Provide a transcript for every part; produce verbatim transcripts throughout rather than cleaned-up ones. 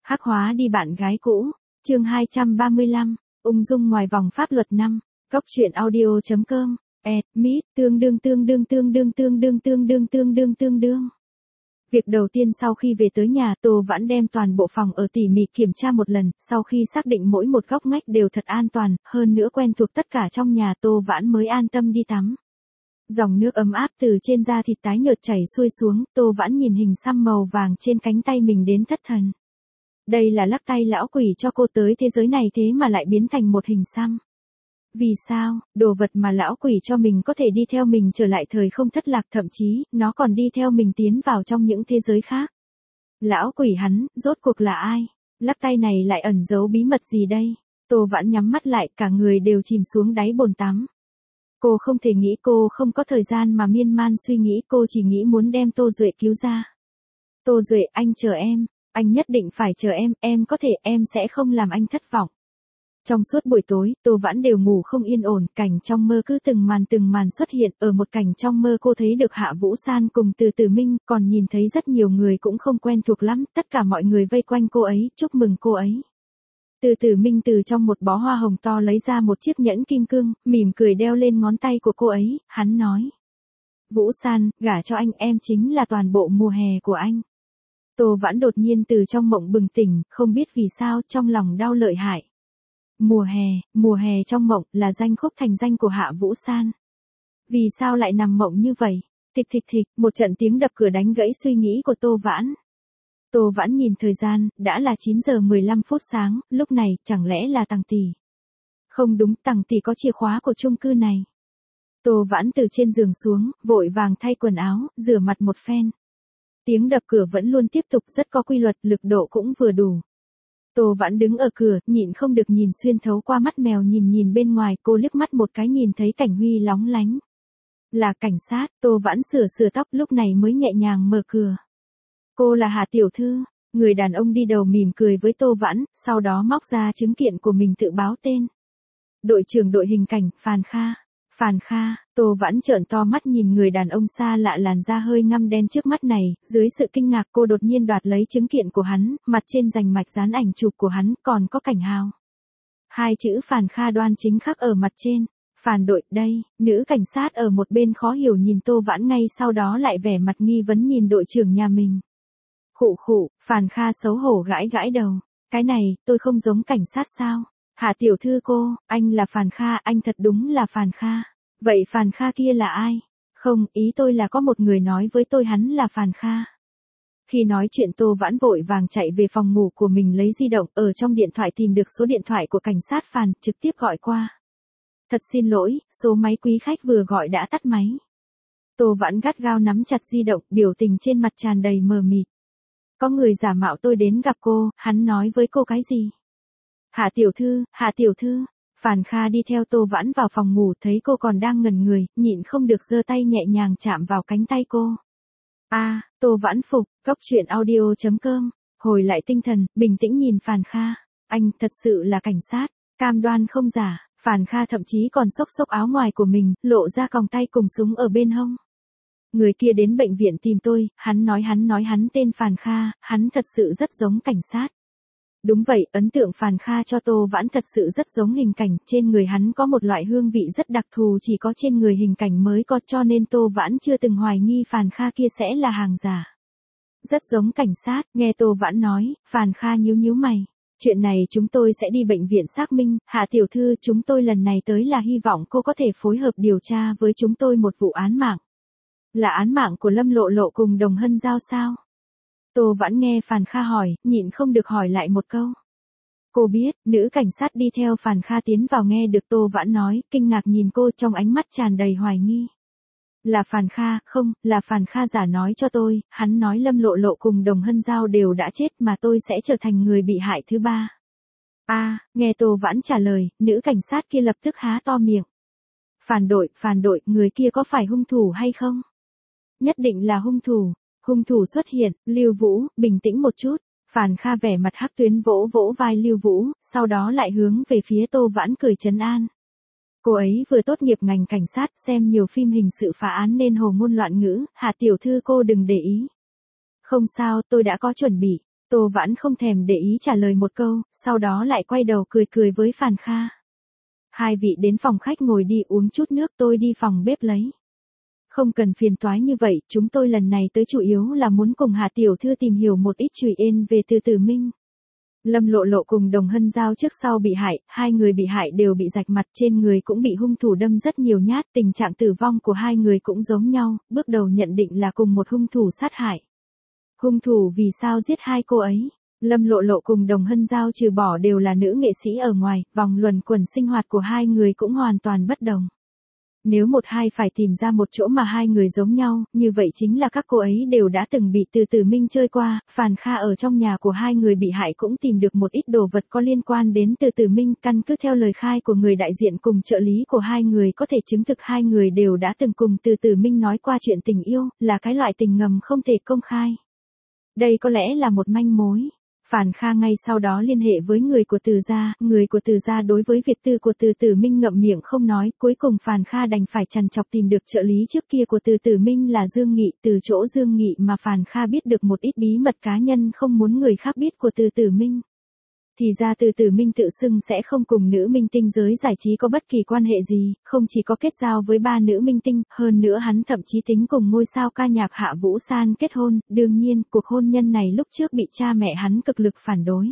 Hắc hóa đi bạn gái cũ, chương hai trăm ba mươi lăm, ung dung ngoài vòng pháp luật năm, Cóc truyện audio.com, admit, tương đương tương đương tương đương tương đương tương đương tương đương tương đương. Việc đầu tiên sau khi về tới nhà, Tô Vãn đem toàn bộ phòng ở tỉ mỉ kiểm tra một lần, sau khi xác định mỗi một góc ngách đều thật an toàn, hơn nữa quen thuộc tất cả trong nhà, Tô Vãn mới an tâm đi tắm. Dòng nước ấm áp từ trên da thịt tái nhợt chảy xuôi xuống, Tô Vãn nhìn hình xăm màu vàng trên cánh tay mình đến thất thần. Đây là lắc tay lão quỷ cho cô tới thế giới này thế mà lại biến thành một hình xăm. Vì sao, đồ vật mà lão quỷ cho mình có thể đi theo mình trở lại thời không thất lạc, thậm chí, nó còn đi theo mình tiến vào trong những thế giới khác. Lão quỷ hắn, rốt cuộc là ai? Lắc tay này lại ẩn giấu bí mật gì đây? Tô Vãn nhắm mắt lại, cả người đều chìm xuống đáy bồn tắm. Cô không thể nghĩ, cô không có thời gian mà miên man suy nghĩ, cô chỉ nghĩ muốn đem Tô Duệ cứu ra. Tô Duệ, anh chờ em, anh nhất định phải chờ em, em có thể, em sẽ không làm anh thất vọng. Trong suốt buổi tối, Tô Vãn đều ngủ không yên ổn, cảnh trong mơ cứ từng màn từng màn xuất hiện, ở một cảnh trong mơ cô thấy được Hạ Vũ San cùng Từ Từ Minh, còn nhìn thấy rất nhiều người cũng không quen thuộc lắm, tất cả mọi người vây quanh cô ấy, chúc mừng cô ấy. Từ Từ Minh từ trong một bó hoa hồng to lấy ra một chiếc nhẫn kim cương, mỉm cười đeo lên ngón tay của cô ấy, hắn nói. Vũ San, gả cho anh, em chính là toàn bộ mùa hè của anh. Tô Vãn đột nhiên từ trong mộng bừng tỉnh, không biết vì sao, trong lòng đau lợi hại. Mùa hè, mùa hè trong mộng là danh khúc thành danh của Hạ Vũ San. Vì sao lại nằm mộng như vậy? Thịch thịch thịch, một trận tiếng đập cửa đánh gãy suy nghĩ của Tô Vãn. Tô Vãn nhìn thời gian, đã là chín giờ mười lăm phút sáng, lúc này, chẳng lẽ là Tằng tỷ? Không đúng, Tằng tỷ có chìa khóa của chung cư này. Tô Vãn từ trên giường xuống, vội vàng thay quần áo, rửa mặt một phen. Tiếng đập cửa vẫn luôn tiếp tục, rất có quy luật, lực độ cũng vừa đủ. Tô Vãn đứng ở cửa, nhịn không được nhìn xuyên thấu qua mắt mèo nhìn nhìn bên ngoài, cô liếc mắt một cái nhìn thấy Cảnh Huy lóng lánh. Là cảnh sát, Tô Vãn sửa sửa tóc lúc này mới nhẹ nhàng mở cửa. Cô là Hạ tiểu thư, người đàn ông đi đầu mỉm cười với Tô Vãn, sau đó móc ra chứng kiện của mình tự báo tên. Đội trưởng đội hình cảnh, Phàn Kha. Phàn Kha, Tô Vãn trợn to mắt nhìn người đàn ông xa lạ làn da hơi ngăm đen trước mắt này, dưới sự kinh ngạc cô đột nhiên đoạt lấy chứng kiện của hắn, mặt trên rành mạch dán ảnh chụp của hắn, còn có Cảnh Hào. Hai chữ Phàn Kha đoan chính khắc ở mặt trên. Phàn đội, đây, nữ cảnh sát ở một bên khó hiểu nhìn Tô Vãn, ngay sau đó lại vẻ mặt nghi vấn nhìn đội trưởng nhà mình. Khụ khụ, Phàn Kha xấu hổ gãi gãi đầu. Cái này, tôi không giống cảnh sát sao? Hạ tiểu thư cô, anh là Phàn Kha, anh thật đúng là Phàn Kha. Vậy Phàn Kha kia là ai? Không, ý tôi là có một người nói với tôi hắn là Phàn Kha. Khi nói chuyện Tô Vãn vội vàng chạy về phòng ngủ của mình lấy di động, ở trong điện thoại tìm được số điện thoại của cảnh sát Phàn, trực tiếp gọi qua. Thật xin lỗi, số máy quý khách vừa gọi đã tắt máy. Tô Vãn gắt gao nắm chặt di động, biểu tình trên mặt tràn đầy mờ mịt. Có người giả mạo tôi đến gặp cô, hắn nói với cô cái gì? Hạ tiểu thư, Hạ tiểu thư. Phàn Kha đi theo Tô Vãn vào phòng ngủ, thấy cô còn đang ngẩn người, nhịn không được giơ tay nhẹ nhàng chạm vào cánh tay cô. A, à, Tô Vãn phục, Cóc truyện audio.com, hồi lại tinh thần, bình tĩnh nhìn Phàn Kha. Anh thật sự là cảnh sát, cam đoan không giả. Phàn Kha thậm chí còn xốc xốc áo ngoài của mình, lộ ra còng tay cùng súng ở bên hông. Người kia đến bệnh viện tìm tôi, hắn nói hắn nói hắn tên Phàn Kha, hắn thật sự rất giống cảnh sát. Đúng vậy, ấn tượng Phàn Kha cho Tô Vãn thật sự rất giống hình cảnh, trên người hắn có một loại hương vị rất đặc thù chỉ có trên người hình cảnh mới có, cho nên Tô Vãn chưa từng hoài nghi Phàn Kha kia sẽ là hàng giả. Rất giống cảnh sát, nghe Tô Vãn nói, Phàn Kha nhíu nhíu mày. Chuyện này chúng tôi sẽ đi bệnh viện xác minh, Hạ tiểu thư, chúng tôi lần này tới là hy vọng cô có thể phối hợp điều tra với chúng tôi một vụ án mạng. Là án mạng của Lâm Lộ Lộ cùng Đồng Hân Giao sao? Tô Vãn nghe Phàn Kha hỏi, nhịn không được hỏi lại một câu. Cô biết, nữ cảnh sát đi theo Phàn Kha tiến vào nghe được Tô Vãn nói, kinh ngạc nhìn cô trong ánh mắt tràn đầy hoài nghi. Là Phàn Kha, không, là Phàn Kha giả nói cho tôi, hắn nói Lâm Lộ Lộ cùng Đồng Hân Giao đều đã chết mà tôi sẽ trở thành người bị hại thứ ba. A, à, nghe Tô Vãn trả lời, nữ cảnh sát kia lập tức há to miệng. Phàn đội, Phàn đội, người kia có phải hung thủ hay không? Nhất định là hung thủ. Hung thủ xuất hiện, Lưu Vũ, bình tĩnh một chút. Phàn Kha vẻ mặt hắc tuyến vỗ vỗ vai Lưu Vũ, sau đó lại hướng về phía Tô Vãn cười trấn an. Cô ấy vừa tốt nghiệp ngành cảnh sát, xem nhiều phim hình sự phá án nên hồ ngôn loạn ngữ, Hạ tiểu thư cô đừng để ý. Không sao, tôi đã có chuẩn bị. Tô Vãn không thèm để ý trả lời một câu, sau đó lại quay đầu cười cười với Phàn Kha. Hai vị đến phòng khách ngồi đi uống chút nước, tôi đi phòng bếp lấy. Không cần phiền toái như vậy, chúng tôi lần này tới chủ yếu là muốn cùng Hạ tiểu thư tìm hiểu một ít chuyện ên về Từ Tử Minh. Lâm Lộ Lộ cùng Đồng Hân Giao trước sau bị hại, hai người bị hại đều bị rạch mặt, trên người cũng bị hung thủ đâm rất nhiều nhát, tình trạng tử vong của hai người cũng giống nhau, bước đầu nhận định là cùng một hung thủ sát hại. Hung thủ vì sao giết hai cô ấy? Lâm Lộ Lộ cùng Đồng Hân Giao trừ bỏ đều là nữ nghệ sĩ ở ngoài, vòng luẩn quẩn sinh hoạt của hai người cũng hoàn toàn bất đồng. Nếu một hai phải tìm ra một chỗ mà hai người giống nhau, như vậy chính là các cô ấy đều đã từng bị Từ Tử Minh chơi qua. Phàn Kha ở trong nhà của hai người bị hại cũng tìm được một ít đồ vật có liên quan đến Từ Tử Minh, căn cứ theo lời khai của người đại diện cùng trợ lý của hai người có thể chứng thực hai người đều đã từng cùng Từ Tử Minh nói qua chuyện tình yêu, là cái loại tình ngầm không thể công khai. Đây có lẽ là một manh mối. Phàn Kha ngay sau đó liên hệ với người của Từ gia, người của Từ gia đối với việc tư của Từ Tử Minh ngậm miệng không nói, cuối cùng Phàn Kha đành phải trằn trọc tìm được trợ lý trước kia của Từ Tử Minh là Dương Nghị, từ chỗ Dương Nghị mà Phàn Kha biết được một ít bí mật cá nhân không muốn người khác biết của Từ Tử Minh. Thì ra Từ Tử Minh tự xưng sẽ không cùng nữ minh tinh giới giải trí có bất kỳ quan hệ gì, không chỉ có kết giao với ba nữ minh tinh, hơn nữa hắn thậm chí tính cùng ngôi sao ca nhạc Hạ Vũ San kết hôn, đương nhiên, cuộc hôn nhân này lúc trước bị cha mẹ hắn cực lực phản đối.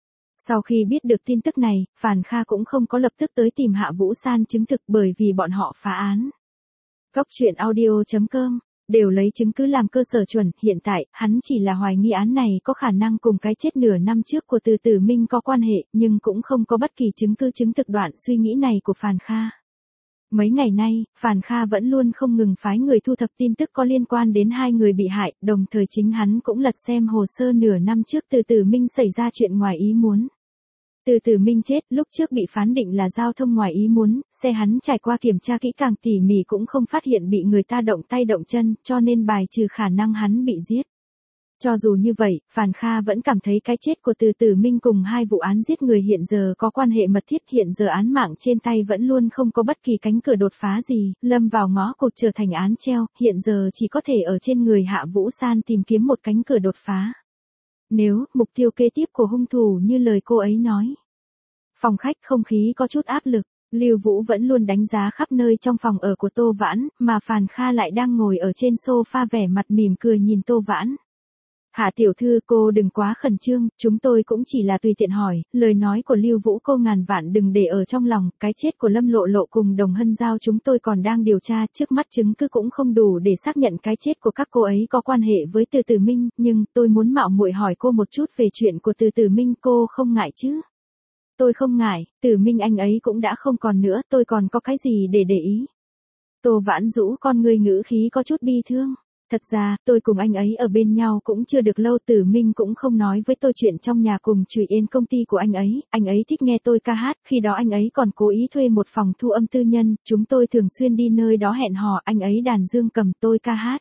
Sau khi biết được tin tức này, Phàn Kha cũng không có lập tức tới tìm Hạ Vũ San chứng thực bởi vì bọn họ phá án. Góc truyện audio chấm com đều lấy chứng cứ làm cơ sở chuẩn, hiện tại, hắn chỉ là hoài nghi án này có khả năng cùng cái chết nửa năm trước của Từ Tử Minh có quan hệ, nhưng cũng không có bất kỳ chứng cứ chứng thực đoạn suy nghĩ này của Phàn Kha. Mấy ngày nay, Phàn Kha vẫn luôn không ngừng phái người thu thập tin tức có liên quan đến hai người bị hại, đồng thời chính hắn cũng lật xem hồ sơ nửa năm trước Từ Tử Minh xảy ra chuyện ngoài ý muốn. Từ Tử Minh chết, lúc trước bị phán định là giao thông ngoài ý muốn, xe hắn trải qua kiểm tra kỹ càng tỉ mỉ cũng không phát hiện bị người ta động tay động chân, cho nên bài trừ khả năng hắn bị giết. Cho dù như vậy, Phàn Kha vẫn cảm thấy cái chết của Từ Tử Minh cùng hai vụ án giết người hiện giờ có quan hệ mật thiết, hiện giờ án mạng trên tay vẫn luôn không có bất kỳ cánh cửa đột phá gì, lâm vào ngõ cụt trở thành án treo, hiện giờ chỉ có thể ở trên người Hạ Vũ San tìm kiếm một cánh cửa đột phá. Nếu, mục tiêu kế tiếp của hung thủ như lời cô ấy nói. Phòng khách không khí có chút áp lực, Lưu Vũ vẫn luôn đánh giá khắp nơi trong phòng ở của Tô Vãn, mà Phàn Kha lại đang ngồi ở trên sofa vẻ mặt mỉm cười nhìn Tô Vãn. Hạ tiểu thư, cô đừng quá khẩn trương, chúng tôi cũng chỉ là tùy tiện hỏi, lời nói của Lưu Vũ cô ngàn vạn đừng để ở trong lòng, cái chết của Lâm Lộ Lộ cùng Đồng Hân Giao chúng tôi còn đang điều tra, trước mắt chứng cứ cũng không đủ để xác nhận cái chết của các cô ấy có quan hệ với Từ Tử Minh, nhưng tôi muốn mạo muội hỏi cô một chút về chuyện của Từ Tử Minh, cô không ngại chứ? Tôi không ngại, Tử Minh anh ấy cũng đã không còn nữa, tôi còn có cái gì để để ý? Tô Vãn rũ con người ngữ khí có chút bi thương. Thật ra, tôi cùng anh ấy ở bên nhau cũng chưa được lâu, Tử Minh cũng không nói với tôi chuyện trong nhà cùng Trùy Yên công ty của anh ấy, anh ấy thích nghe tôi ca hát, khi đó anh ấy còn cố ý thuê một phòng thu âm tư nhân, chúng tôi thường xuyên đi nơi đó hẹn hò, anh ấy đàn dương cầm tôi ca hát.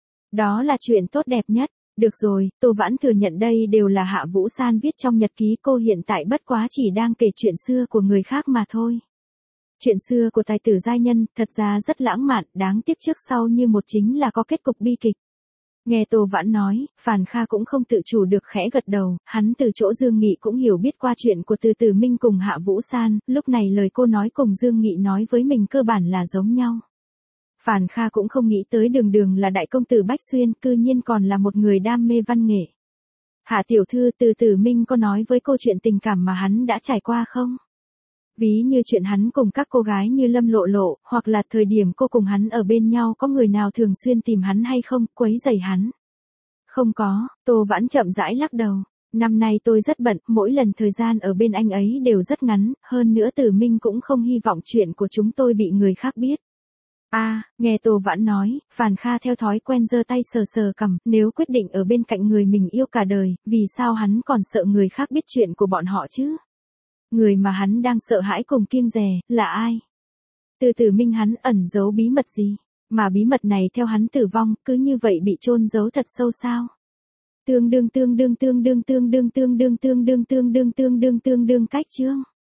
Đó là chuyện tốt đẹp nhất. Được rồi, Tô Vãn thừa nhận đây đều là Hạ Vũ San viết trong nhật ký, cô hiện tại bất quá chỉ đang kể chuyện xưa của người khác mà thôi. Chuyện xưa của tài tử giai nhân, thật ra rất lãng mạn, đáng tiếc trước sau như một chính là có kết cục bi kịch. Nghe Tô Vãn nói, Phàn Kha cũng không tự chủ được khẽ gật đầu, hắn từ chỗ Dương Nghị cũng hiểu biết qua chuyện của Từ Tử Minh cùng Hạ Vũ San, lúc này lời cô nói cùng Dương Nghị nói với mình cơ bản là giống nhau. Phàn Kha cũng không nghĩ tới đường đường là đại công tử Bách Xuyên, cư nhiên còn là một người đam mê văn nghệ. Hạ tiểu thư, Từ Tử Minh có nói với cô chuyện tình cảm mà hắn đã trải qua không? Ví như chuyện hắn cùng các cô gái như Lâm Lộ Lộ, hoặc là thời điểm cô cùng hắn ở bên nhau có người nào thường xuyên tìm hắn hay không, quấy rầy hắn. Không có, Tô Vãn chậm rãi lắc đầu. Năm nay tôi rất bận, mỗi lần thời gian ở bên anh ấy đều rất ngắn, hơn nữa Tử Minh cũng không hy vọng chuyện của chúng tôi bị người khác biết. A, à, nghe Tô Vãn nói, Phàn Kha theo thói quen giơ tay sờ sờ cằm, nếu quyết định ở bên cạnh người mình yêu cả đời, vì sao hắn còn sợ người khác biết chuyện của bọn họ chứ? Người mà hắn đang sợ hãi cùng kiêng dè, là ai? Từ Tử Minh hắn ẩn giấu bí mật gì? Mà bí mật này theo hắn tử vong, cứ như vậy bị chôn giấu thật sâu sao? Tương đương tương đương tương đương tương đương tương đương tương đương tương đương tương đương tương đương cách chương.